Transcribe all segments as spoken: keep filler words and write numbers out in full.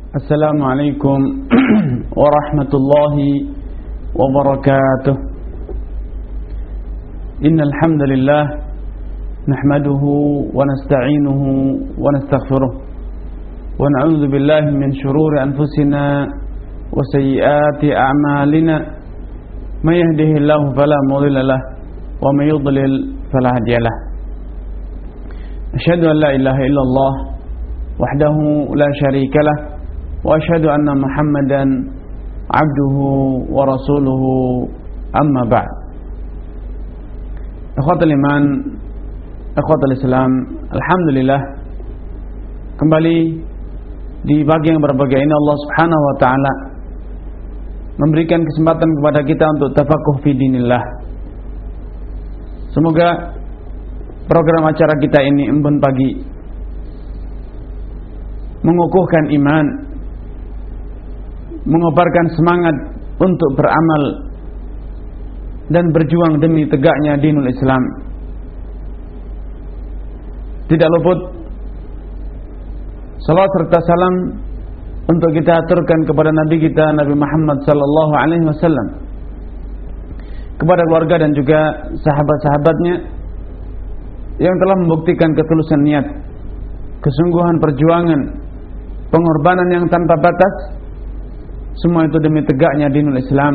Assalamualaikum warahmatullahi wabarakatuh. Innal hamdalillah nahmaduhu wa nasta'inuhu wa nastaghfiruh wa na'udzu billahi min shururi anfusina wa sayyiati a'malina. May yahdihillahu fala mudilla lahu wa may yudlil fala hadiya lahu. Asyhadu an la ilaha illallah wahdahu la syarika lahu wa asyhadu anna Muhammadan abduhu wa rasuluhu, amma ba'd. Ikhwatul iman, ikhwatul Islam, alhamdulillah kembali di pagi yang berbahagia ini Allah Subhanahu wa taala memberikan kesempatan kepada kita untuk tafakuh fi dinillah. Semoga program acara kita ini Embun Pagi mengukuhkan iman, mengobarkan semangat untuk beramal dan berjuang demi tegaknya dinul Islam. Tidak luput salawat serta salam untuk kita aturkan kepada Nabi kita Nabi Muhammad sallallahu alaihi wasallam, kepada keluarga dan juga sahabat-sahabatnya yang telah membuktikan ketulusan niat, kesungguhan perjuangan, pengorbanan yang tanpa batas, semua itu demi tegaknya dinul Islam,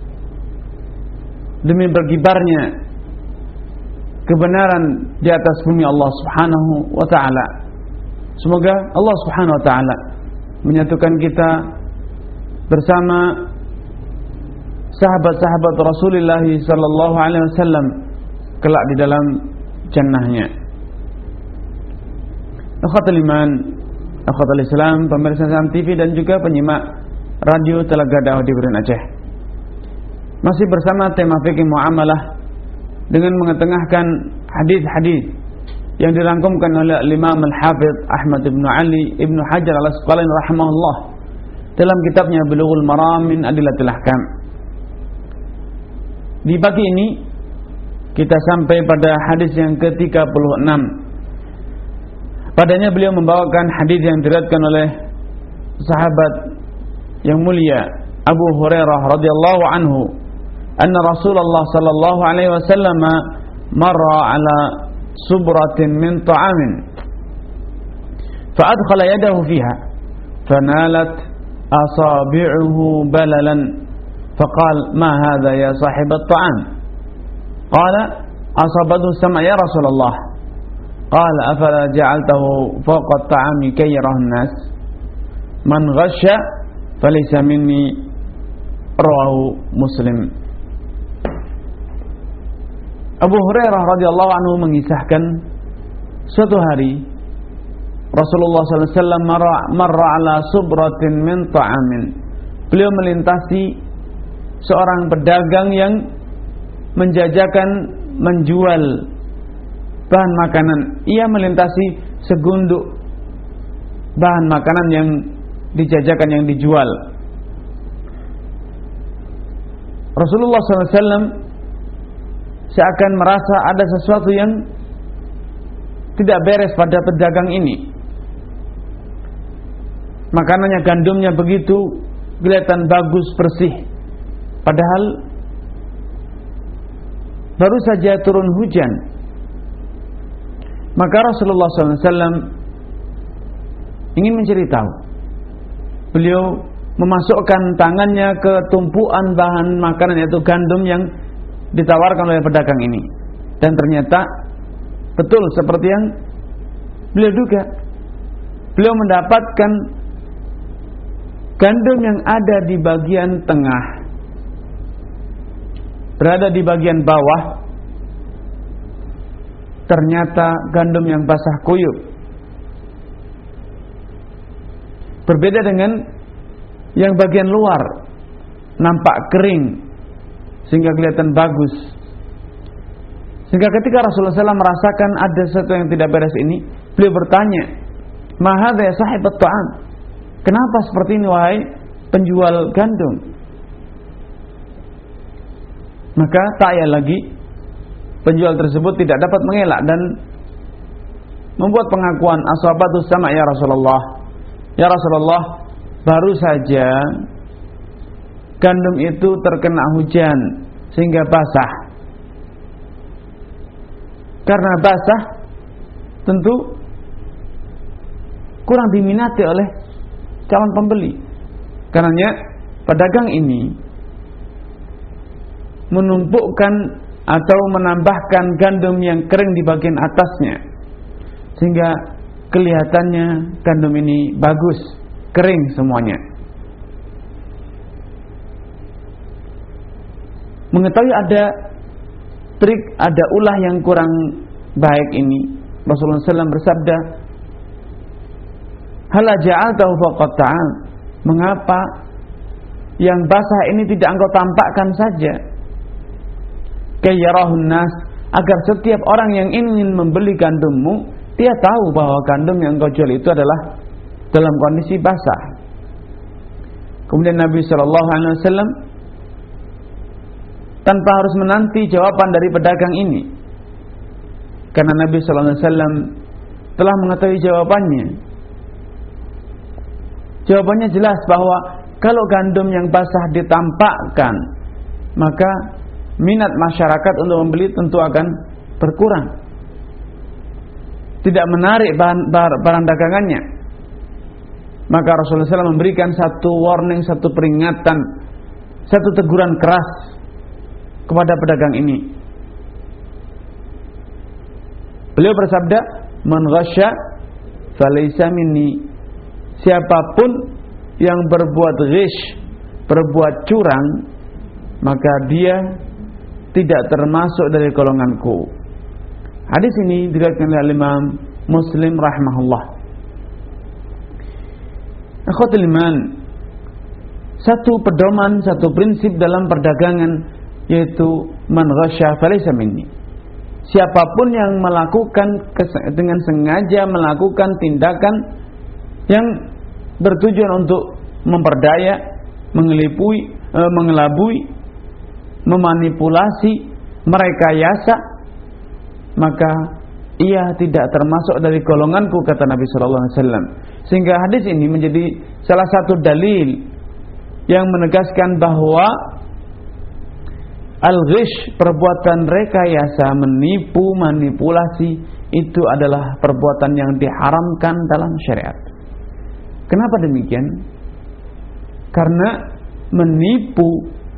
demi berkibarnya kebenaran di atas bumi Allah Subhanahu wa taala. Semoga Allah Subhanahu wa taala menyatukan kita bersama sahabat-sahabat Rasulullah sallallahu alaihi wasallam kelak di dalam jannahnya. Akhwatul iman, akhwatul Islam, pemirsa T V dan juga penyimak Radio Telaga Dakwah di Berian Aceh. Masih bersama tema fikih muamalah dengan mengetengahkan hadis-hadis yang dirangkumkan oleh Imam Al-Hafidz Ahmad bin Ali bin Hajar Al-Asqalani rahimahullah dalam kitabnya Bulughul Maram min Adillatil Ahkam. Di pagi ini kita sampai pada hadis yang ke tiga puluh enam. Padanya beliau membawakan hadis yang diriwayatkan oleh sahabat yang mulia Abu Hurairah radhiyallahu anhu, anna Rasulullah sallallahu alaihi wasallam marra ala subratin min ta'amin fa adkhala yadahu fiha fanalat asabi'uhu balalan faqala ma hadha ya sahib at-ta'am qala asabathu sama ya Rasulullah qala afala ja'altahu fawqa at-ta'ami kay yarahu an-nas man ghasya falaysa minni, rawahu Muslim. Abu Hurairah radhiyallahu anhu mengisahkan suatu hari Rasulullah sallallahu alaihi wasallam marra, marra ala subratin min ta'amin. Beliau melintasi seorang pedagang yang menjajakan, menjual bahan makanan. Ia melintasi segunduk bahan makanan yang dijajakan, yang dijual. Rasulullah sallallahu alaihi wasallam seakan merasa ada sesuatu yang tidak beres pada pedagang ini. Makanannya, gandumnya begitu kelihatan bagus, bersih, padahal baru saja turun hujan. Maka Rasulullah sallallahu alaihi wasallam ingin mencari tahu. Beliau memasukkan tangannya ke tumpuan bahan makanan, yaitu gandum yang ditawarkan oleh pedagang ini, dan ternyata betul seperti yang beliau duga. Beliau mendapatkan gandum yang ada di bagian tengah, berada di bagian bawah, ternyata gandum yang basah kuyup. Berbeda dengan yang bagian luar, nampak kering sehingga kelihatan bagus. Sehingga ketika Rasulullah sallallahu alaihi wasallam merasakan ada sesuatu yang tidak beres ini, beliau bertanya, "Ma hadza ya sahibat ta'am?" Kenapa seperti ini wahai penjual gandum? Maka tak payah lagi, penjual tersebut tidak dapat mengelak dan membuat pengakuan, asabatu sama ya Rasulullah. Ya Rasulullah, baru saja gandum itu terkena hujan sehingga basah. Karena basah tentu kurang diminati oleh calon pembeli. Karenanya pedagang ini menumpukkan atau menambahkan gandum yang kering di bagian atasnya, sehingga kelihatannya gandum ini bagus, kering semuanya. Mengetahui ada trik, ada ulah yang kurang baik ini, Rasulullah shallallahu alaihi wasallam bersabda, "Hala ja'altahu faqad ta'al?" Mengapa yang basah ini tidak engkau tampakkan saja? Kayyarahun nas, agar setiap orang yang ingin membeli gandummu, dia tahu bahwa gandum yang engkau jual itu adalah dalam kondisi basah. Kemudian Nabi shallallahu alaihi wasallam tanpa harus menanti jawaban dari pedagang ini, karena Nabi shallallahu alaihi wasallam telah mengetahui jawabannya. Jawabannya jelas bahwa kalau gandum yang basah ditampakkan, maka minat masyarakat untuk membeli tentu akan berkurang, tidak menarik bahan, barang dagangannya. Maka Rasulullah shallallahu alaihi wasallam memberikan satu warning, satu peringatan, satu teguran keras kepada pedagang ini. Beliau bersabda, "Man ghasya falaysa minni." Siapapun yang berbuat ghish, berbuat curang, maka dia tidak termasuk dari golonganku. Hadis ini diriwayatkan oleh Imam Muslim rahimahullah. Akhwatul iman, satu pedoman, satu prinsip dalam perdagangan, yaitu man ghasya falaysa minni. Siapapun yang melakukan dengan sengaja melakukan tindakan yang bertujuan untuk memperdaya, mengelipui, e, mengelabui, memanipulasi, merekayasa, maka ia tidak termasuk dari golonganku, kata Nabi sallallahu alaihi wasallam. Sehingga hadis ini menjadi salah satu dalil yang menegaskan bahwa al-ghish, perbuatan rekayasa, menipu, manipulasi, itu adalah perbuatan yang diharamkan dalam syariat. Kenapa demikian? Karena menipu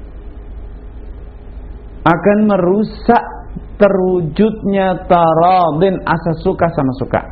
akan merusak terwujudnya taradin, asa suka sama suka.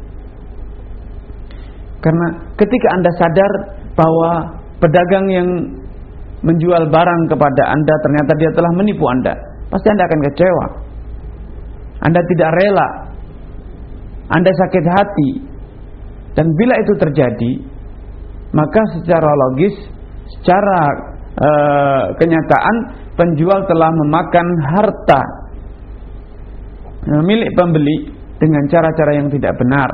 Karena ketika Anda sadar bahwa pedagang yang menjual barang kepada Anda ternyata dia telah menipu Anda, pasti Anda akan kecewa. Anda tidak rela, Anda sakit hati. Dan bila itu terjadi, maka secara logis, secara e, kenyataan, penjual telah memakan harta e, milik pembeli dengan cara-cara yang tidak benar.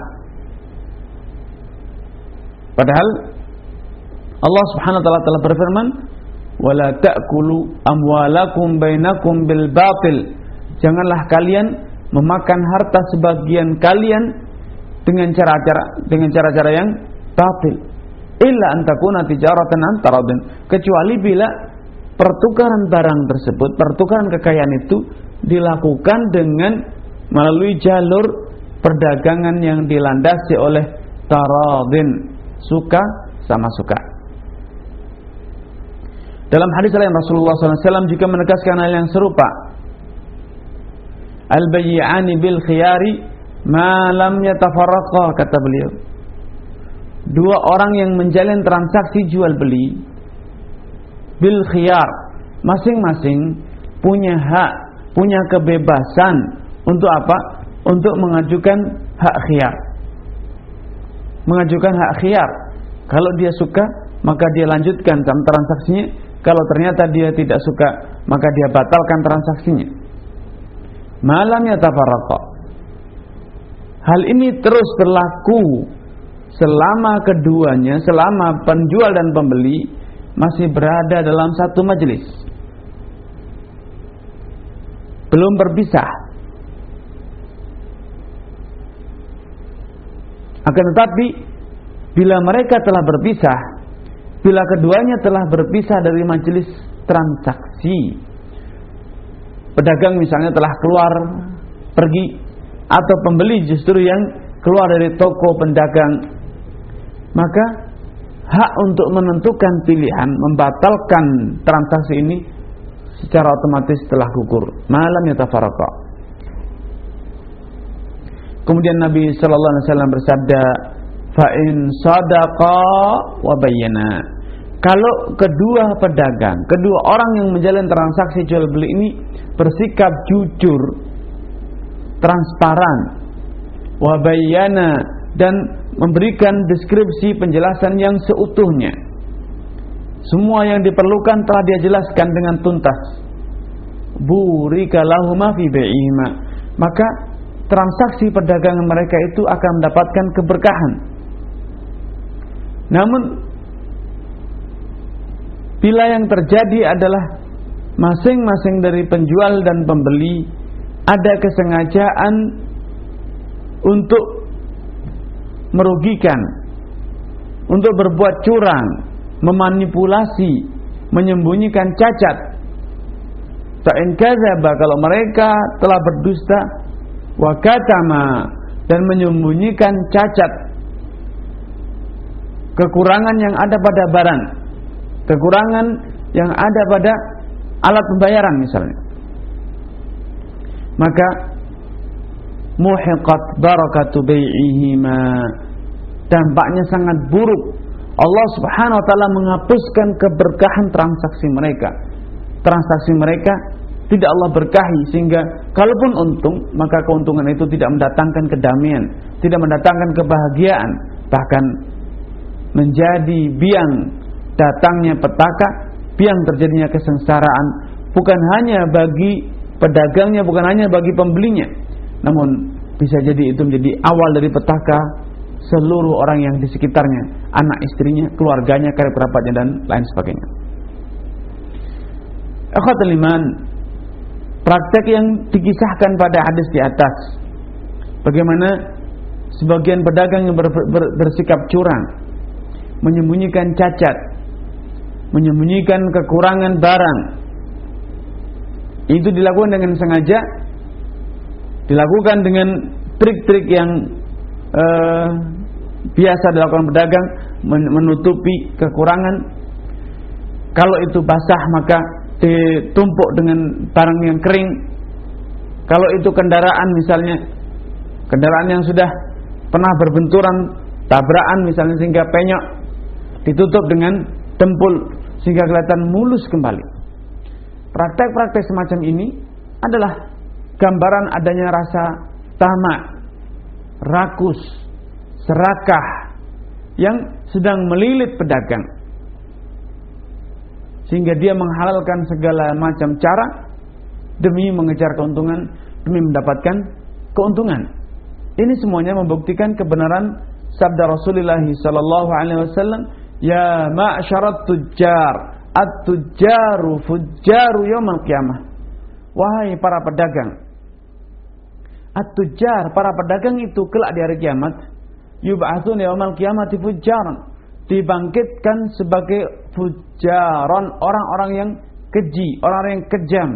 Padahal Allah Subhanahu wa taala telah berfirman, "Wala ta'kulu amwalakum bainakum bil batil." Janganlah kalian memakan harta sebagian kalian dengan cara-cara dengan cara-cara yang batil. Illa an takuna tijaratan an taradin, kecuali bila pertukaran barang tersebut, pertukaran kekayaan itu dilakukan dengan melalui jalur perdagangan yang dilandasi oleh taradin, suka sama suka. Dalam hadis lain Rasulullah sallallahu alaihi wasallam juga menegaskan hal yang serupa. Al-bayyi'ani bil khiyari ma lam yatafarraqa, kata beliau. Dua orang yang menjalin transaksi jual beli bil khiyar, masing-masing punya hak, punya kebebasan untuk apa? Untuk mengajukan hak khiyar. Mengajukan hak khiyar. Kalau dia suka, maka dia lanjutkan transaksinya. Kalau ternyata dia tidak suka, maka dia batalkan transaksinya. Malamnya tafarraqa. Hal ini terus berlaku selama keduanya, selama penjual dan pembeli masih berada dalam satu majelis, belum berpisah. Akan tetapi bila mereka telah berpisah, bila keduanya telah berpisah dari majelis transaksi. Pedagang misalnya telah keluar pergi, atau pembeli justru yang keluar dari toko pendagang, maka hak untuk menentukan pilihan membatalkan transaksi ini secara otomatis telah gugur. Malam yatafarraqa. Kemudian Nabi sallallahu alaihi wasallam bersabda, fa in sadaqa wa bayyana. Kalau kedua pedagang, kedua orang yang menjalin transaksi jual beli ini bersikap jujur, transparan, wa bayyana, dan memberikan deskripsi penjelasan yang seutuhnya, semua yang diperlukan telah dia jelaskan dengan tuntas, burika lahuma fi bai'ihima, maka transaksi perdagangan mereka itu akan mendapatkan keberkahan. Namun bila yang terjadi adalah masing-masing dari penjual dan pembeli ada kesengajaan untuk merugikan, untuk berbuat curang, memanipulasi, menyembunyikan cacat, ta'in kadzaba, kalau mereka telah berdusta, wa katama, dan menyembunyikan cacat, kekurangan yang ada pada barang, kekurangan yang ada pada alat pembayaran misalnya, maka muhiqat barakatu bai'ihima, dampaknya sangat buruk. Allah Subhanahu wa taala menghapuskan keberkahan transaksi mereka. Transaksi mereka tidak Allah berkahi, sehingga kalaupun untung, maka keuntungan itu tidak mendatangkan kedamaian, tidak mendatangkan kebahagiaan, bahkan menjadi biang datangnya petaka, biang terjadinya kesengsaraan, bukan hanya bagi pedagangnya, bukan hanya bagi pembelinya, namun bisa jadi itu menjadi awal dari petaka seluruh orang yang di sekitarnya, anak istrinya, keluarganya, karib kerabatnya, dan lain sebagainya. Akhwatul iman, praktek yang dikisahkan pada hadis di atas, bagaimana sebagian pedagang yang ber, ber, bersikap curang, menyembunyikan cacat, menyembunyikan kekurangan barang, itu dilakukan dengan sengaja, dilakukan dengan trik-trik yang eh, biasa dilakukan pedagang, menutupi kekurangan. Kalau itu basah maka ditumpuk dengan barang yang kering. Kalau itu kendaraan misalnya, kendaraan yang sudah pernah berbenturan, tabrakan misalnya sehingga penyok, ditutup dengan dempul sehingga kelihatan mulus kembali. Praktek-praktek semacam ini adalah gambaran adanya rasa tamak, rakus, serakah yang sedang melilit pedagang, sehingga dia menghalalkan segala macam cara demi mengejar keuntungan, demi mendapatkan keuntungan. Ini semuanya membuktikan kebenaran sabda Rasulullah sallallahu alaihi wasallam, ya ma'syarat tujjar, at-tujjaru fujjaru yaumil qiyamah. Wahai para pedagang, at-tujjar, para pedagang itu kelak di hari kiamat, yub'atsun yaumil qiyamati fujjaran, dibangkitkan sebagai fujjaran, orang-orang yang keji, orang-orang yang kejam.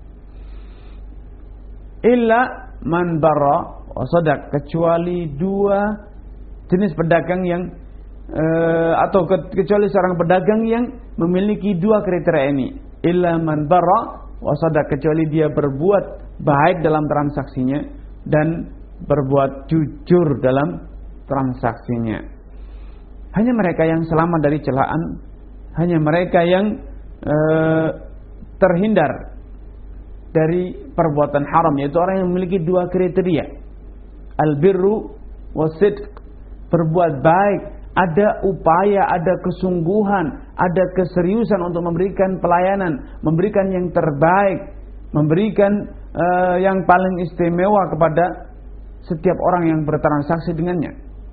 Illa man barra wa sadaq, kecuali dua jenis pedagang yang uh, atau ke, kecuali seorang pedagang yang memiliki dua kriteria ini. Illa man barra wa sadaq, kecuali dia berbuat baik dalam transaksinya dan berbuat jujur dalam transaksinya. Hanya mereka yang selamat dari celaan, hanya mereka yang uh, terhindar dari perbuatan haram, yaitu orang yang memiliki dua kriteria, al-birru was-sidq, berbuat baik, ada upaya, ada kesungguhan, ada keseriusan untuk memberikan pelayanan, memberikan yang terbaik, memberikan uh, yang paling istimewa kepada setiap orang yang bertransaksi dengannya.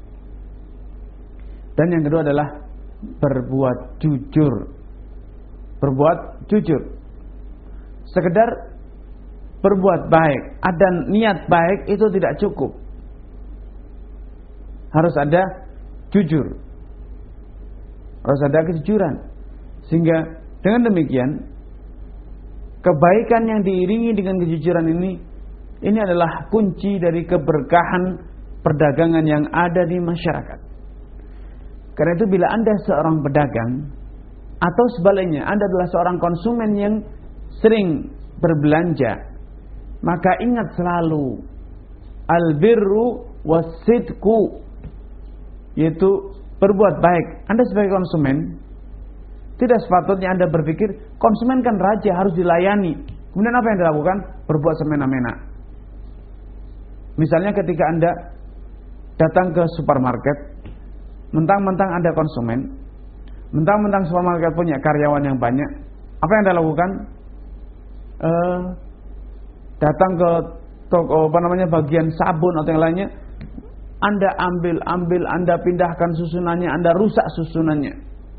Dan yang kedua adalah berbuat jujur. Berbuat jujur. Sekedar berbuat baik, ada niat baik itu tidak cukup. Harus ada jujur. harus ada kejujuran. Sehingga dengan demikian kebaikan yang diiringi dengan kejujuran ini ini adalah kunci dari keberkahan perdagangan yang ada di masyarakat. Karena itu bila Anda seorang pedagang atau sebaliknya Anda adalah seorang konsumen yang sering berbelanja, maka ingat selalu albirru wasidku, yaitu berbuat baik. Anda sebagai konsumen tidak sepatutnya Anda berpikir konsumen kan raja harus dilayani. Kemudian apa yang dilakukan? Berbuat semena-mena. Misalnya ketika Anda datang ke supermarket, mentang-mentang Anda konsumen, mentang-mentang supermarket punya karyawan yang banyak, apa yang Anda lakukan? Uh, datang ke toko apa namanya bagian sabun atau yang lainnya, Anda ambil, ambil, Anda pindahkan susunannya, Anda rusak susunannya.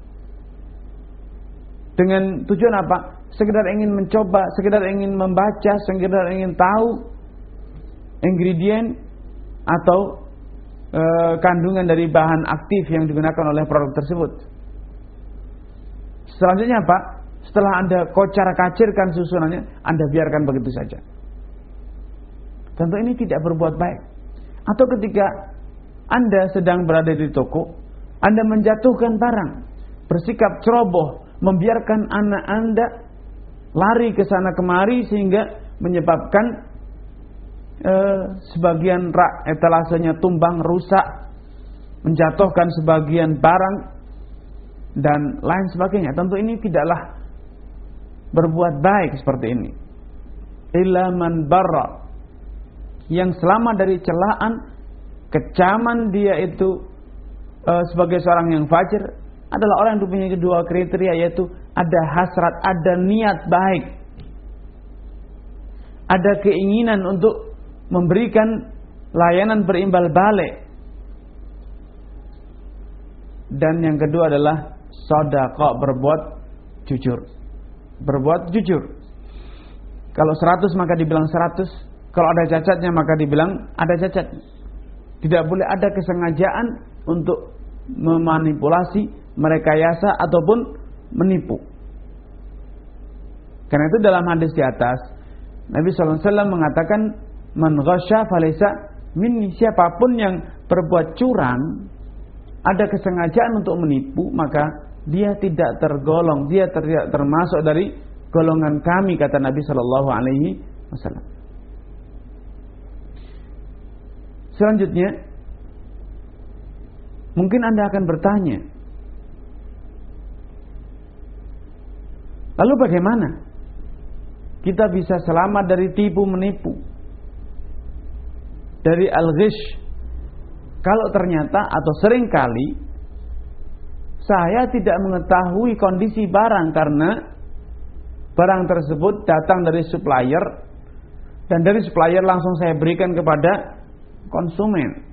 Dengan tujuan apa? Sekedar ingin mencoba, sekedar ingin membaca, sekedar ingin tahu ingredient atau e, kandungan dari bahan aktif yang digunakan oleh produk tersebut. Selanjutnya apa? Setelah Anda kocar-kacirkan susunannya, Anda biarkan begitu saja. Tentu ini tidak berbuat baik. Atau ketika Anda sedang berada di toko, Anda menjatuhkan barang, bersikap ceroboh, membiarkan anak Anda lari ke sana kemari sehingga menyebabkan eh, sebagian rak etalasenya tumbang, rusak, menjatuhkan sebagian barang dan lain sebagainya. Tentu ini tidaklah berbuat baik seperti ini. Illa man barra, yang selamat dari celaan, kecaman dia itu uh, sebagai seorang yang fajir, adalah orang yang mempunyai kedua kriteria, yaitu ada hasrat, ada niat baik, ada keinginan untuk memberikan layanan berimbal balik, dan yang kedua adalah shadaqah, berbuat jujur. Berbuat jujur. Kalau seratus maka dibilang seratus, kalau ada cacatnya maka dibilang ada cacat. Tidak boleh ada kesengajaan untuk memanipulasi, merekayasa ataupun menipu. Karena itu dalam hadis di atas Nabi sallallahu alaihi wasallam mengatakan, man ghasya falaysa minni, siapapun yang berbuat curang, ada kesengajaan untuk menipu, maka dia tidak tergolong, dia tidak termasuk dari golongan kami, kata Nabi sallallahu alaihi wasallam. Selanjutnya, mungkin Anda akan bertanya, lalu bagaimana kita bisa selamat dari tipu menipu, dari al-ghish, kalau ternyata atau seringkali saya tidak mengetahui kondisi barang karena barang tersebut datang dari supplier dan dari supplier langsung saya berikan kepada konsumen.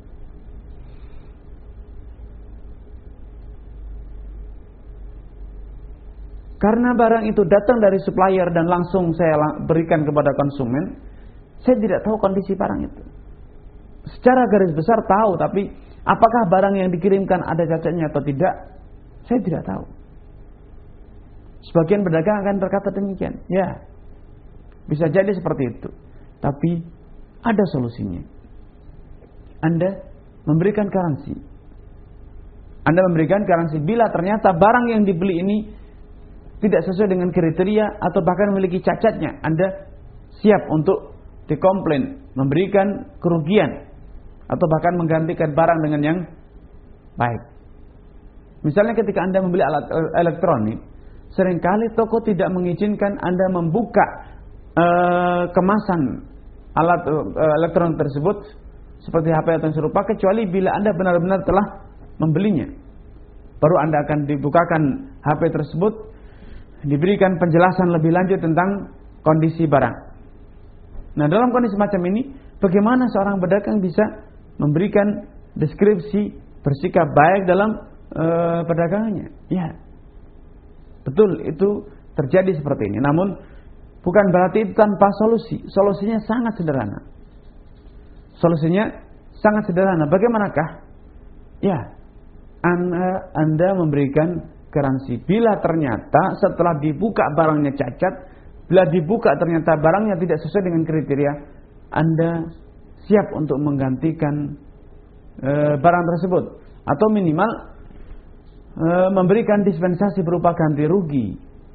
Karena barang itu datang dari supplier dan langsung saya berikan kepada konsumen, saya tidak tahu kondisi barang itu. Secara garis besar tahu, tapi apakah barang yang dikirimkan ada cacatnya atau tidak, saya tidak tahu. Sebagian pedagang akan berkata demikian. Ya, bisa jadi seperti itu. Tapi ada solusinya. Anda memberikan garansi. Anda memberikan garansi bila ternyata barang yang dibeli ini tidak sesuai dengan kriteria atau bahkan memiliki cacatnya, Anda siap untuk dikomplain, memberikan kerugian, atau bahkan menggantikan barang dengan yang baik. Misalnya ketika Anda membeli alat elektronik, seringkali toko tidak mengizinkan Anda membuka uh, kemasan alat uh, elektronik tersebut seperti H P atau serupa, kecuali bila Anda benar-benar telah membelinya. Baru Anda akan dibukakan H P tersebut, diberikan penjelasan lebih lanjut tentang kondisi barang. Nah, dalam kondisi macam ini, bagaimana seorang pedagang bisa memberikan deskripsi bersikap baik dalam e, perdagangannya? Ya, betul, itu terjadi seperti ini. Namun bukan berarti itu tanpa solusi. Solusinya sangat sederhana. Solusinya sangat sederhana. Bagaimanakah? Ya, anda, anda memberikan garansi. Bila ternyata setelah dibuka barangnya cacat, bila dibuka ternyata barangnya tidak sesuai dengan kriteria, Anda siap untuk menggantikan e, barang tersebut, atau minimal e, memberikan dispensasi berupa ganti rugi.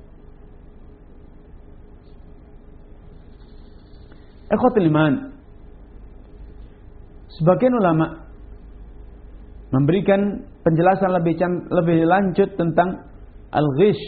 Ikhwatul iman, sebagian ulama memberikan penjelasan lebih lebih lanjut tentang al-ghish,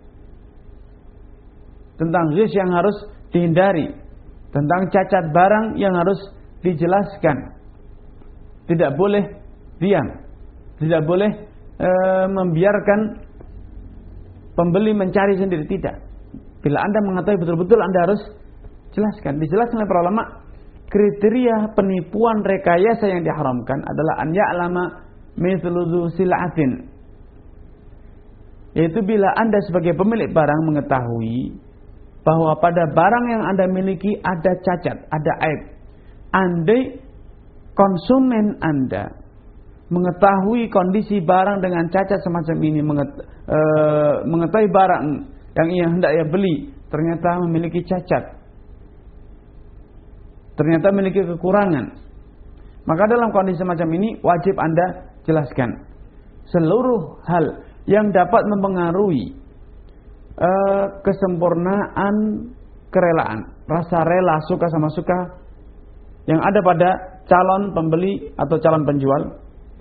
tentang ghish yang harus dihindari, tentang cacat barang yang harus dijelaskan. Tidak boleh diam, tidak boleh e, membiarkan pembeli mencari sendiri, tidak. Bila Anda mengetahui betul-betul, Anda harus jelaskan. Dijelaskan oleh para ulama, kriteria penipuan rekayasa yang diharamkan adalah an ya'lama mithlu sil'atin, yaitu bila Anda sebagai pemilik barang mengetahui bahwa pada barang yang Anda miliki ada cacat, ada aib. Andai konsumen Anda mengetahui kondisi barang dengan cacat semacam ini, mengetahui barang yang ia hendak ia beli ternyata memiliki cacat, ternyata memiliki kekurangan, maka dalam kondisi semacam ini wajib Anda jelaskan seluruh hal yang dapat mempengaruhi uh, kesempurnaan kerelaan, rasa rela, suka sama suka yang ada pada calon pembeli atau calon penjual.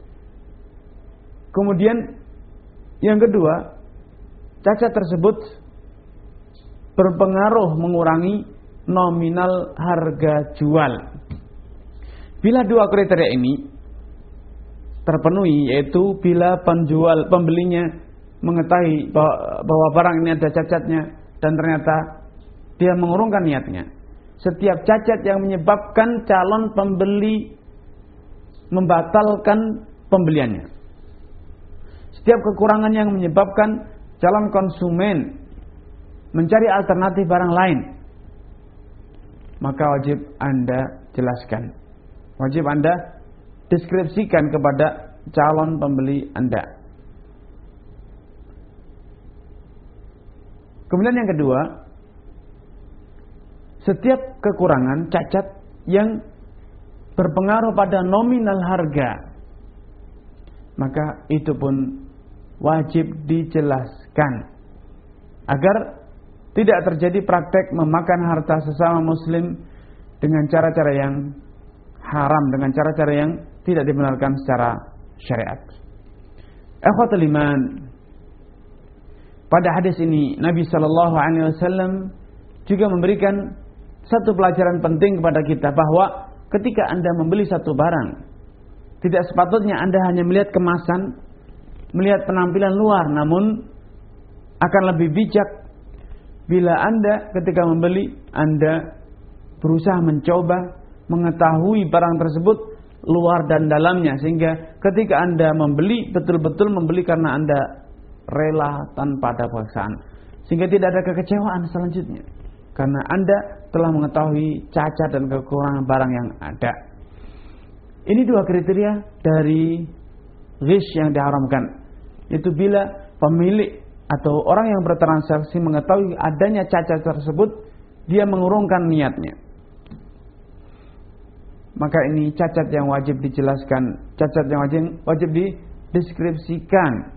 Kemudian yang kedua, cacat tersebut berpengaruh mengurangi nominal harga jual. Bila dua kriteria ini terpenuhi, yaitu bila penjual pembelinya mengetahui bahwa, bahwa barang ini ada cacatnya dan ternyata dia mengurungkan niatnya. Setiap cacat yang menyebabkan calon pembeli membatalkan pembeliannya, setiap kekurangan yang menyebabkan calon konsumen mencari alternatif barang lain, maka wajib Anda jelaskan, wajib Anda deskripsikan kepada calon pembeli Anda. Kemudian yang kedua, setiap kekurangan, cacat yang berpengaruh pada nominal harga, maka itu pun wajib dijelaskan agar tidak terjadi praktek memakan harta sesama muslim dengan cara-cara yang haram, dengan cara-cara yang tidak dibenarkan secara syariat. Ikhwatul iman, pada hadis ini Nabi sallallahu alaihi wasallam juga memberikan satu pelajaran penting kepada kita, bahwa ketika Anda membeli satu barang, tidak sepatutnya Anda hanya melihat kemasan, melihat penampilan luar, namun akan lebih bijak bila Anda ketika membeli, Anda berusaha mencoba mengetahui barang tersebut luar dan dalamnya, sehingga ketika Anda membeli, betul-betul membeli karena Anda rela tanpa ada paksaan, sehingga tidak ada kekecewaan selanjutnya karena Anda telah mengetahui cacat dan kekurangan barang yang ada. Ini dua kriteria dari ghish yang diharamkan, yaitu bila pemilik atau orang yang bertransaksi mengetahui adanya cacat tersebut, dia mengurungkan niatnya, maka ini cacat yang wajib dijelaskan, cacat yang wajib, wajib dideskripsikan.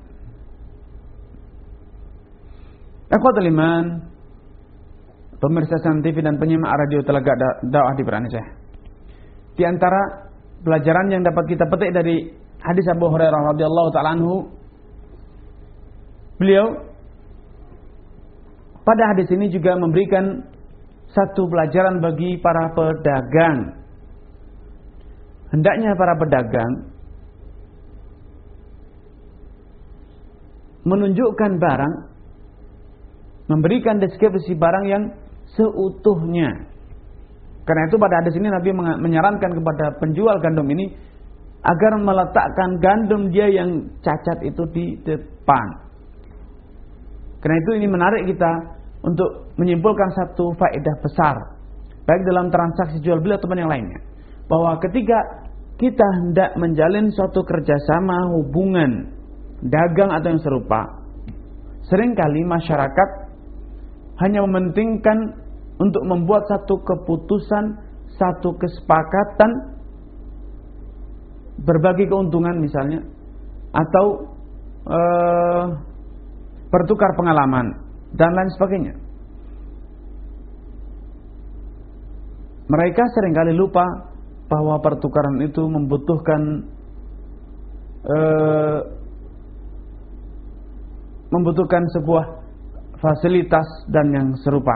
Ikhwatul iman, pemirsa T V dan penyimak radio Telaga Dakwah di Aceh, di antara pelajaran yang dapat kita petik dari hadis Abu Hurairah radhiyallahu taala anhu, beliau pada hadis ini juga memberikan satu pelajaran bagi para pedagang. Hendaknya para pedagang menunjukkan barang, memberikan deskripsi barang yang seutuhnya. Karena itu pada hadis ini Nabi menyarankan kepada penjual gandum ini agar meletakkan gandum dia yang cacat itu di depan. Karena itu ini menarik kita untuk menyimpulkan satu faedah besar, baik dalam transaksi jual beli ataupun yang lainnya, bahwa ketika kita hendak menjalin suatu kerjasama hubungan dagang atau yang serupa, seringkali masyarakat hanya mementingkan untuk membuat satu keputusan, satu kesepakatan, berbagi keuntungan misalnya, atau ee, bertukar pengalaman dan lain sebagainya. Mereka seringkali lupa bahwa pertukaran itu membutuhkan ee, membutuhkan sebuah fasilitas dan yang serupa.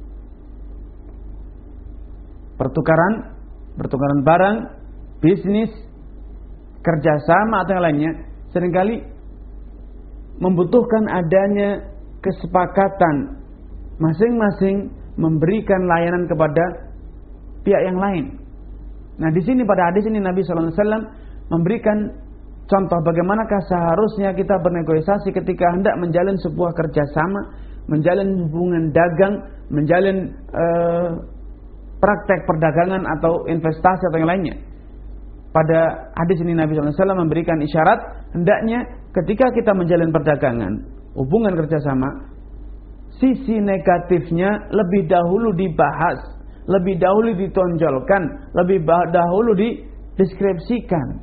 Pertukaran, pertukaran barang, bisnis, kerjasama atau yang lainnya seringkali membutuhkan adanya kesepakatan masing-masing memberikan layanan kepada pihak yang lain. Nah, di sini pada hadis ini Nabi sallallahu alaihi wasallam memberikan contoh bagaimanakah seharusnya kita bernegosiasi ketika hendak menjalin sebuah kerjasama, menjalin hubungan dagang, menjalin uh, praktek perdagangan atau investasi atau yang lainnya. Pada hadis ini Nabi sallallahu alaihi wasallam memberikan isyarat hendaknya ketika kita menjalin perdagangan, hubungan kerjasama, sisi negatifnya lebih dahulu dibahas, lebih dahulu ditonjolkan, lebih dahulu dideskripsikan.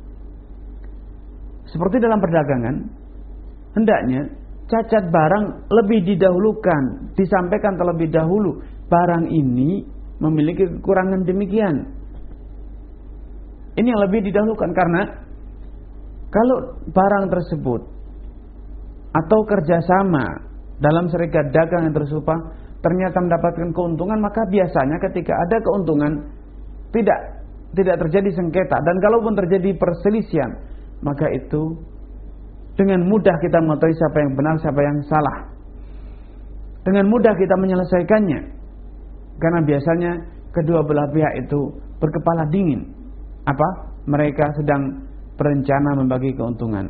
Seperti dalam perdagangan, hendaknya cacat barang lebih didahulukan, disampaikan terlebih dahulu. Barang ini memiliki kekurangan demikian. Ini yang lebih didahulukan karena kalau barang tersebut atau kerjasama dalam serikat dagang yang tersebut ternyata mendapatkan keuntungan, maka biasanya ketika ada keuntungan tidak tidak terjadi sengketa, dan kalaupun terjadi perselisihan, maka itu dengan mudah kita mengetahui siapa yang benar, siapa yang salah. Dengan mudah kita menyelesaikannya, karena biasanya kedua belah pihak itu berkepala dingin. Apa? Mereka sedang berencana membagi keuntungan.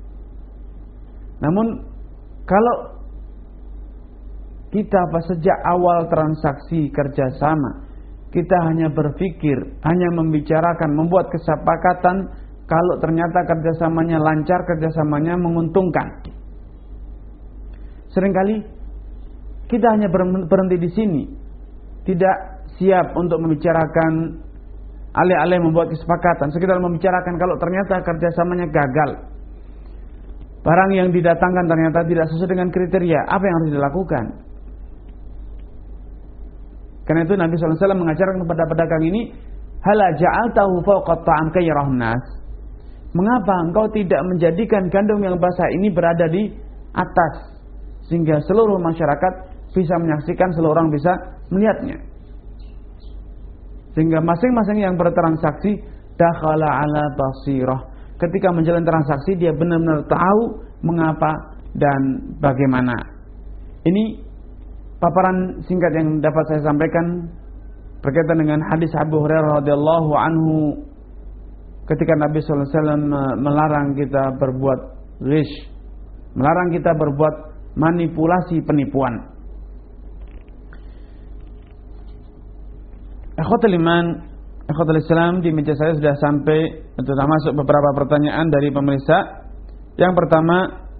Namun kalau kita apa sejak awal transaksi kerjasama kita hanya berpikir, hanya membicarakan, membuat kesepakatan, kalau ternyata kerjasamanya lancar, kerjasamanya menguntungkan, seringkali kita hanya berhenti di sini, tidak siap untuk membicarakan, alih-alih membuat kesepakatan, sekedar membicarakan. Kalau ternyata kerjasamanya gagal, barang yang didatangkan ternyata tidak sesuai dengan kriteria, apa yang harus dilakukan? Karena itu Nabi sallallahu alaihi wasallam mengajarkan kepada pedagang ini, hala ja'altahu fawqa ta'am kayrahun nas. Mengapa engkau tidak menjadikan gandum yang basah ini berada di atas, sehingga seluruh masyarakat bisa menyaksikan, seluruh orang bisa melihatnya, sehingga masing-masing yang bertransaksi dakhala ala basirah. Ketika menjalin transaksi dia benar-benar tahu mengapa dan bagaimana. Ini paparan singkat yang dapat saya sampaikan berkaitan dengan hadis Abu Hurairah radhiyallahu anhu ketika Nabi sallallahu alaihi wasallam melarang kita berbuat ghish, melarang kita berbuat manipulasi, penipuan. Akhwatul iman, akhwatul Islam, di meja saya sudah sampai untuk masuk beberapa pertanyaan dari pemirsa. Yang pertama,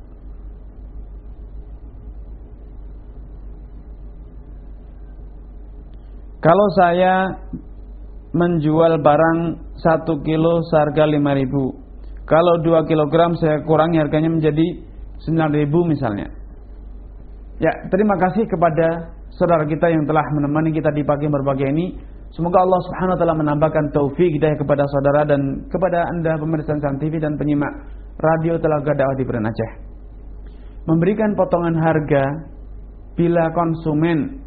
kalau saya menjual barang satu kilo seharga lima ribu, kalau dua kilogram saya kurangi harganya menjadi sembilan ribu misalnya. Ya, terima kasih kepada saudara kita yang telah menemani kita di pagi berbahagia ini. Semoga Allah Subhanahu wa taala menambahkan taufik hidayah kepada saudara dan kepada Anda pemirsa San T V dan penyimak radio Telaga Dakwah di Beren Aceh. Memberikan potongan harga bila konsumen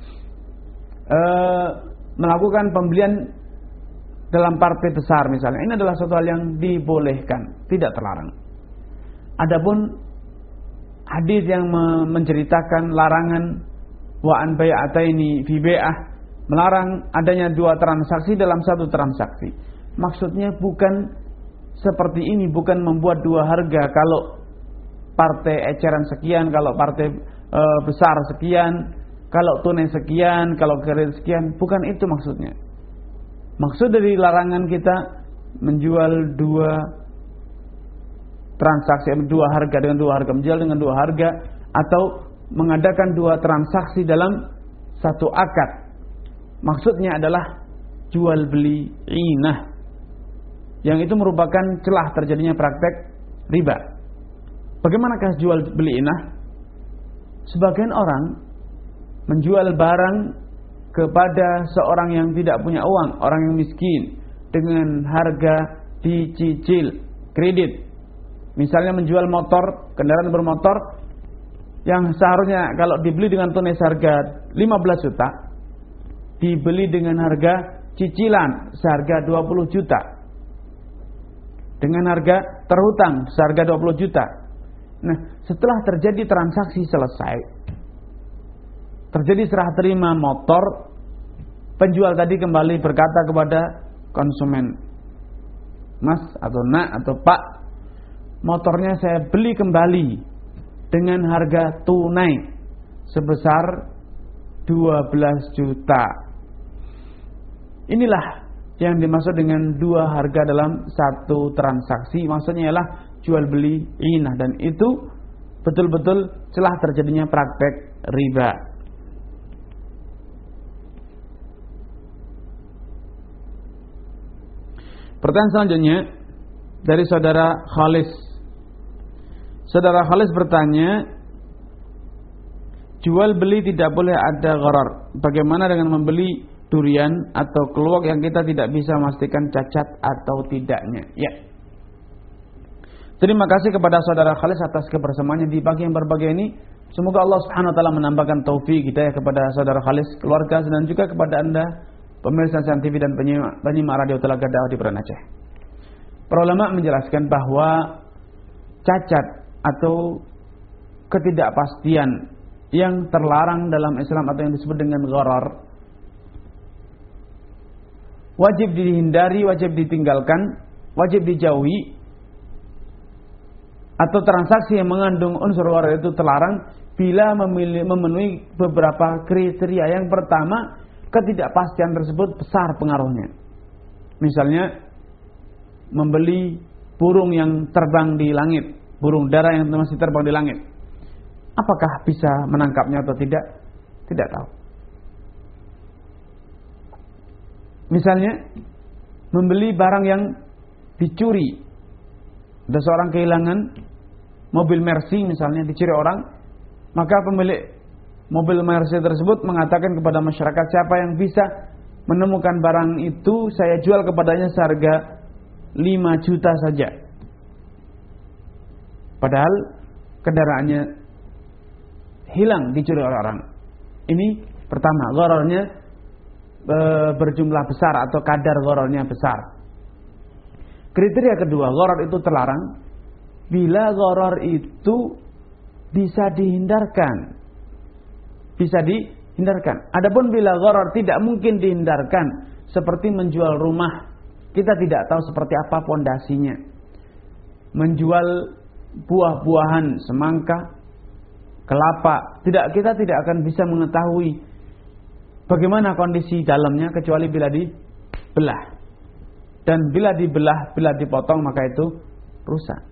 Uh, melakukan pembelian dalam partai besar misalnya, ini adalah suatu hal yang dibolehkan, tidak terlarang. Adapun hadis yang menceritakan larangan wa an bai'ataini fi bai'ah, melarang adanya dua transaksi dalam satu transaksi, maksudnya bukan seperti ini, bukan membuat dua harga. Kalau partai eceran sekian, kalau partai uh, besar sekian, kalau tunai sekian, kalau kredit sekian, bukan itu maksudnya. Maksud dari larangan kita menjual dua transaksi dua harga dengan dua harga, menjual dengan dua harga, atau mengadakan dua transaksi dalam satu akad. Maksudnya adalah jual beli inah, yang itu merupakan celah terjadinya praktek riba. Bagaimanakah jual beli inah? Sebagian orang menjual barang kepada seorang yang tidak punya uang, orang yang miskin, dengan harga dicicil, kredit. Misalnya menjual motor, kendaraan bermotor yang seharusnya kalau dibeli dengan tunai harga lima belas juta, dibeli dengan harga cicilan seharga dua puluh juta, dengan harga terhutang seharga dua puluh juta. Nah, setelah terjadi transaksi selesai, terjadi serah terima motor, penjual tadi kembali berkata kepada konsumen, Mas atau Nak atau Pak, motornya saya beli kembali dengan harga tunai sebesar dua belas juta. Inilah yang dimaksud dengan dua harga dalam satu transaksi. Maksudnya ialah jual beli inah, dan itu betul-betul celah terjadinya praktek riba. Pertanyaan selanjutnya dari saudara Khalis. Saudara Khalis bertanya, jual beli tidak boleh ada gharar. Bagaimana dengan membeli durian atau keluak yang kita tidak bisa memastikan cacat atau tidaknya? Ya. Terima kasih kepada saudara Khalis atas kebersamaannya di pagi yang berbahagia ini. Semoga Allah Subhanahu wa taala menambahkan taufik hidayah kepada saudara Khalis, keluarga, dan juga kepada Anda pemirsa Sian T V dan penyimak, penyimak radio Telaga Dakwah di Beren Aceh. Para ulama menjelaskan bahwa cacat atau ketidakpastian yang terlarang dalam Islam atau yang disebut dengan gharar wajib dihindari, wajib ditinggalkan, wajib dijauhi. Atau transaksi yang mengandung unsur gharar itu terlarang bila memilih, memenuhi beberapa kriteria. Yang pertama, ketidakpastian tersebut besar pengaruhnya. Misalnya membeli burung yang terbang di langit, burung dara yang masih terbang di langit. Apakah bisa menangkapnya atau tidak? Tidak tahu. Misalnya membeli barang yang dicuri. Ada seorang kehilangan mobil Mercy misalnya, dicuri orang, maka pemilik mobil Mercy tersebut mengatakan kepada masyarakat, siapa yang bisa menemukan barang itu, saya jual kepadanya seharga lima juta saja. Padahal kendaraannya hilang, dicuri oleh orang. Ini pertama, ghararnya e, berjumlah besar atau kadar ghararnya besar. Kriteria kedua, gharar itu terlarang bila gharar itu bisa dihindarkan. Bisa dihindarkan. Adapun bila gharar tidak mungkin dihindarkan, seperti menjual rumah, kita tidak tahu seperti apa pondasinya. Menjual buah-buahan, semangka, kelapa, tidak, kita tidak akan bisa mengetahui bagaimana kondisi dalamnya kecuali bila dibelah. Dan bila dibelah, bila dipotong, maka itu rusak.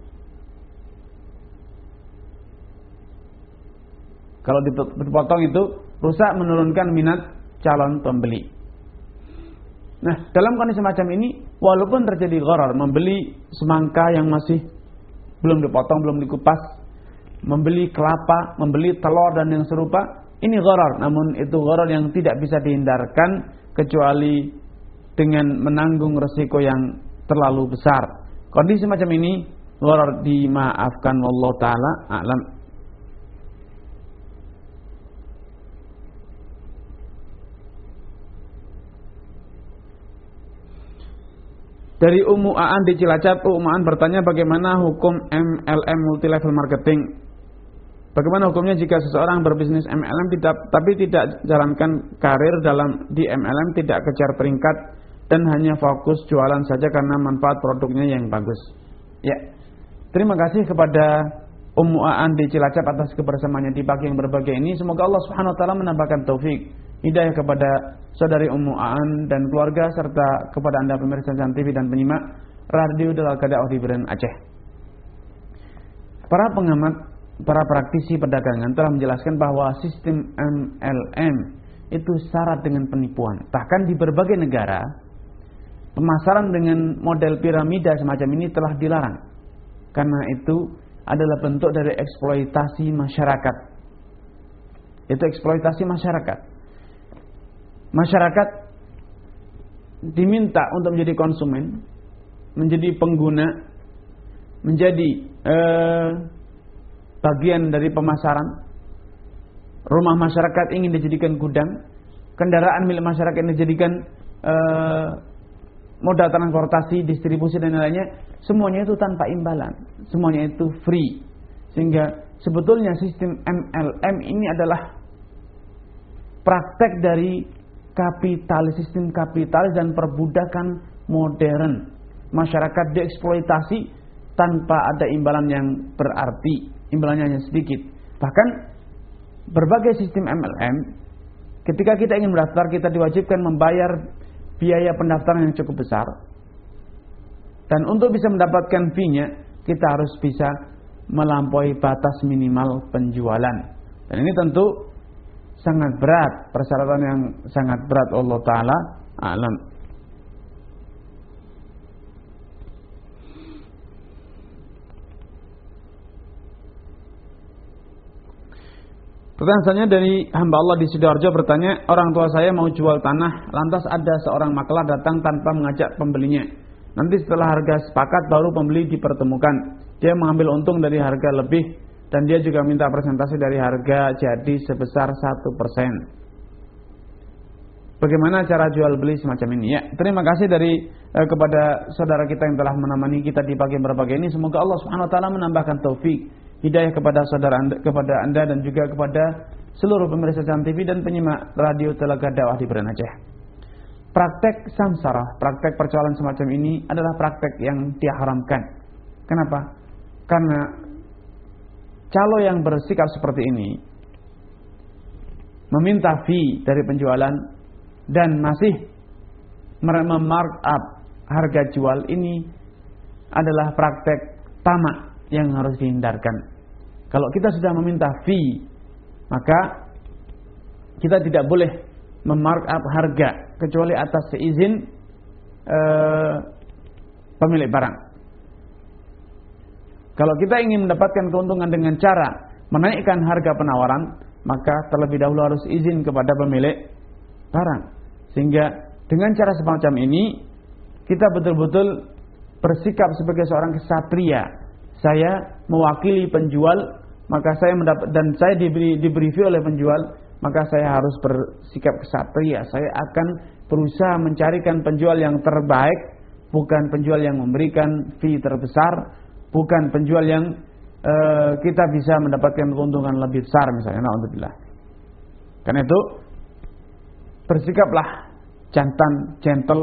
Kalau dipotong itu rusak, menurunkan minat calon pembeli. Nah, dalam kondisi macam ini, walaupun terjadi gharar, membeli semangka yang masih belum dipotong, belum dikupas, membeli kelapa, membeli telur dan yang serupa, ini gharar. Namun itu gharar yang tidak bisa dihindarkan kecuali dengan menanggung resiko yang terlalu besar. Kondisi macam ini gharar dimaafkan, wallahu taala a'lam. Dari Ummu Aan di Cilacap, Ummu Aan bertanya bagaimana hukum M L M multi level marketing. Bagaimana hukumnya jika seseorang berbisnis M L M tidak, tapi tidak jalankan karir dalam di M L M, tidak kejar peringkat dan hanya fokus jualan saja karena manfaat produknya yang bagus. Ya, terima kasih kepada Ummu Aan di Cilacap atas kebersamaannya di pagi yang berbahagia ini. Semoga Allah Subhanahu wa taala menambahkan taufik hidayah kepada saudari Ummu Aan dan keluarga, serta kepada Anda pemirsa Sian T V dan penyimak radio Dakwah di Beren Aceh. para pengamat, para praktisi perdagangan telah menjelaskan bahwa sistem M L M itu syarat dengan penipuan. Bahkan di berbagai negara, pemasaran dengan model piramida semacam ini telah dilarang. Karena itu adalah bentuk dari eksploitasi masyarakat. Itu eksploitasi masyarakat. Masyarakat diminta untuk menjadi konsumen, menjadi pengguna, menjadi eh, bagian dari pemasaran. Rumah masyarakat ingin dijadikan gudang, kendaraan milik masyarakat ingin dijadikan eh, moda transportasi, distribusi dan lainnya. Semuanya itu tanpa imbalan, semuanya itu free. Sehingga sebetulnya sistem M L M ini adalah praktek dari kapitalis, sistem kapitalis dan perbudakan modern. Masyarakat dieksploitasi tanpa ada imbalan yang berarti, imbalannya hanya sedikit. Bahkan berbagai sistem M L M, ketika kita ingin mendaftar, kita diwajibkan membayar biaya pendaftaran yang cukup besar. Dan untuk bisa mendapatkan fee-nya, kita harus bisa melampaui batas minimal penjualan. Dan ini tentu sangat berat, persyaratan yang sangat berat. Allah Ta'ala a'lam. Pertanyaan selanjutnya dari hamba Allah di Sidoarjo bertanya, orang tua saya mau jual tanah, lantas ada seorang maklar datang tanpa mengajak pembelinya. Nanti setelah harga sepakat baru pembeli dipertemukan. Dia mengambil untung dari harga lebih dan dia juga minta persentase dari harga jadi sebesar satu persen. Bagaimana cara jual beli semacam ini? Ya, terima kasih dari eh, kepada saudara kita yang telah menemani kita di pagi berbagai ini. Semoga Allah Subhanahu wa taala menambahkan taufik, hidayah kepada saudara anda, kepada anda dan juga kepada seluruh pemirsa Jam T V dan penyimak radio Telaga Dakwah di Beren Aceh. Praktek samsara, praktek percaloan semacam ini adalah praktek yang diharamkan. Kenapa? Karena calo yang bersikap seperti ini meminta fee dari penjualan dan masih memark up harga jual, ini adalah praktek tamak yang harus dihindarkan. Kalau kita sudah meminta fee, maka kita tidak boleh memark up harga kecuali atas seizin uh, pemilik barang. Kalau kita ingin mendapatkan keuntungan dengan cara menaikkan harga penawaran, maka terlebih dahulu harus izin kepada pemilik barang. Sehingga dengan cara semacam ini kita betul-betul bersikap sebagai seorang kesatria. Saya mewakili penjual, maka saya mendapat dan saya diberi diberi fee oleh penjual, maka saya harus bersikap kesatria. Saya akan berusaha mencarikan penjual yang terbaik, bukan penjual yang memberikan fee terbesar, bukan penjual yang uh, kita bisa mendapatkan keuntungan lebih besar misalnya. Alhamdulillah. Karena itu bersikaplah jantan, gentle,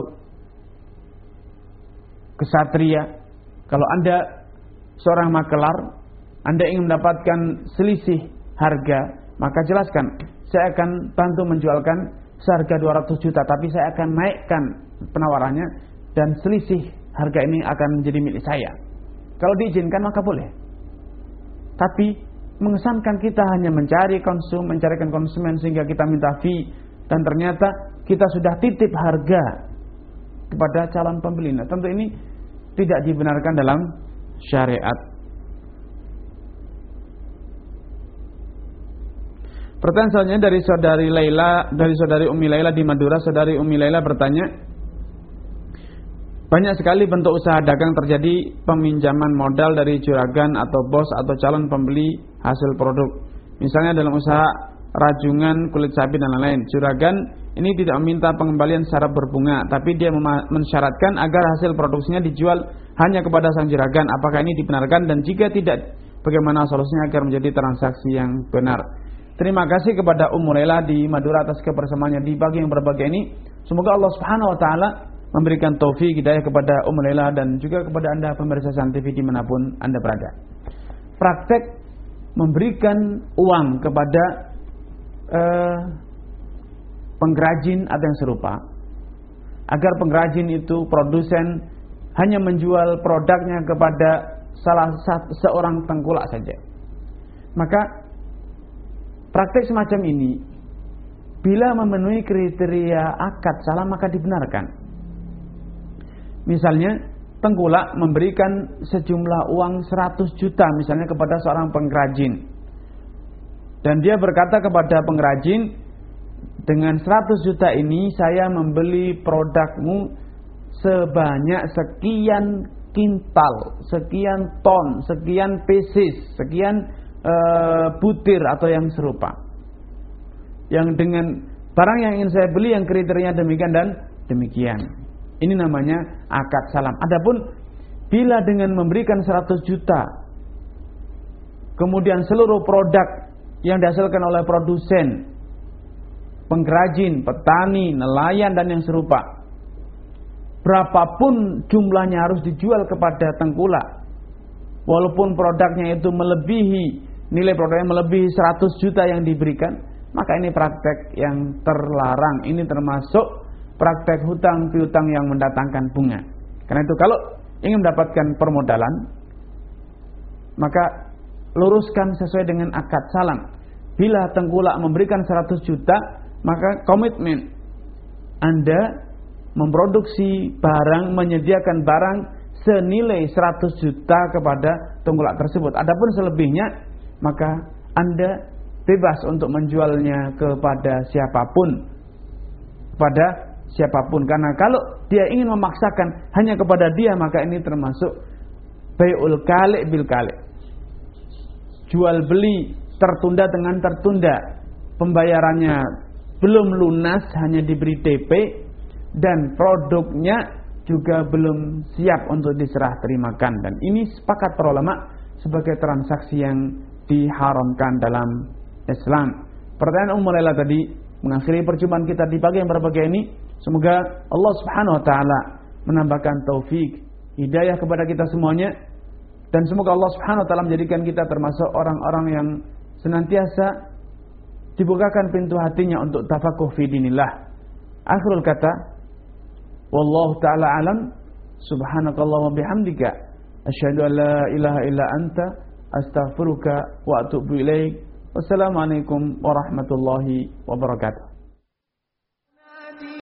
kesatria. Kalau Anda seorang makelar, Anda ingin mendapatkan selisih harga, maka jelaskan, saya akan bantu menjualkan seharga dua ratus juta, tapi saya akan naikkan penawarannya dan selisih harga ini akan menjadi milik saya. Kalau diizinkan maka boleh. Tapi mengesankan kita hanya mencari konsum, mencarikan konsumen sehingga kita minta fee dan ternyata kita sudah titip harga kepada calon pembeli. Nah, tentu ini tidak dibenarkan dalam syariat. Pertanyaan selanjutnya dari saudari Laila, dari saudari Umi Laila di Madura. Saudari Umi Laila bertanya, banyak sekali bentuk usaha dagang terjadi peminjaman modal dari juragan atau bos atau calon pembeli hasil produk. Misalnya dalam usaha rajungan kulit sapi dan lain-lain. Juragan ini tidak meminta pengembalian secara berbunga, tapi dia mensyaratkan agar hasil produksinya dijual hanya kepada sang juragan. Apakah ini dibenarkan, dan jika tidak, bagaimana solusinya agar menjadi transaksi yang benar? Terima kasih kepada Ummu Laila di Madura atas kebersamaannya di pagi yang berbahagia ini. Semoga Allah Subhanahu wa taala memberikan taufik hidayah kepada Ummu Laila dan juga kepada Anda pemirsa San T V dimanapun Anda berada. Praktek memberikan uang kepada uh, pengrajin atau yang serupa, agar pengrajin itu, produsen, hanya menjual produknya kepada salah satu seorang tengkulak saja. Maka praktek semacam ini bila memenuhi kriteria akad salam maka dibenarkan. Misalnya tengkulak memberikan sejumlah uang seratus juta misalnya kepada seorang pengrajin. Dan dia berkata kepada pengrajin, dengan seratus juta ini saya membeli produkmu sebanyak sekian kintal, sekian ton, sekian pieces, sekian uh, butir atau yang serupa. Yang dengan barang yang ingin saya beli yang kriterianya demikian dan demikian. Ini namanya akad salam. Adapun bila dengan memberikan seratus juta kemudian seluruh produk yang dihasilkan oleh produsen, pengrajin, petani, nelayan dan yang serupa, berapapun jumlahnya harus dijual kepada tengkulak, walaupun produknya itu melebihi nilai produknya melebihi seratus juta yang diberikan, maka ini praktek yang terlarang. Ini termasuk praktek hutang piutang yang mendatangkan bunga. Karena itu kalau ingin mendapatkan permodalan, maka luruskan sesuai dengan akad salam. Bila tengkulak memberikan seratus juta, maka komitmen Anda memproduksi barang, menyediakan barang senilai seratus juta kepada tengkulak tersebut. Adapun selebihnya, maka Anda bebas untuk menjualnya kepada siapapun. Kepada siapapun. Karena kalau dia ingin memaksakan hanya kepada dia, maka ini termasuk bai'ul kali' bil kali'. Jual beli tertunda dengan tertunda. Pembayarannya belum lunas, hanya diberi D P, dan produknya juga belum siap untuk diserah terimakan. Dan ini sepakat para ulama sebagai transaksi yang diharamkan dalam Islam. Pertanyaan Ummu Laila tadi mengakhiri perjumpaan kita di pagi yang berbahagia ini. Semoga Allah Subhanahu wa taala menambahkan taufik, hidayah kepada kita semuanya, dan semoga Allah Subhanahu wa taala menjadikan kita termasuk orang-orang yang senantiasa dibukakan pintu hatinya untuk tafakuh fi dinillah. Akhirul kata, wallahu taala alam, subhanakallahumma bihamdika asyhadu an la ilaha illa anta astaghfiruka wa atubu ilaik. Wassalamualaikum warahmatullahi wabarakatuh.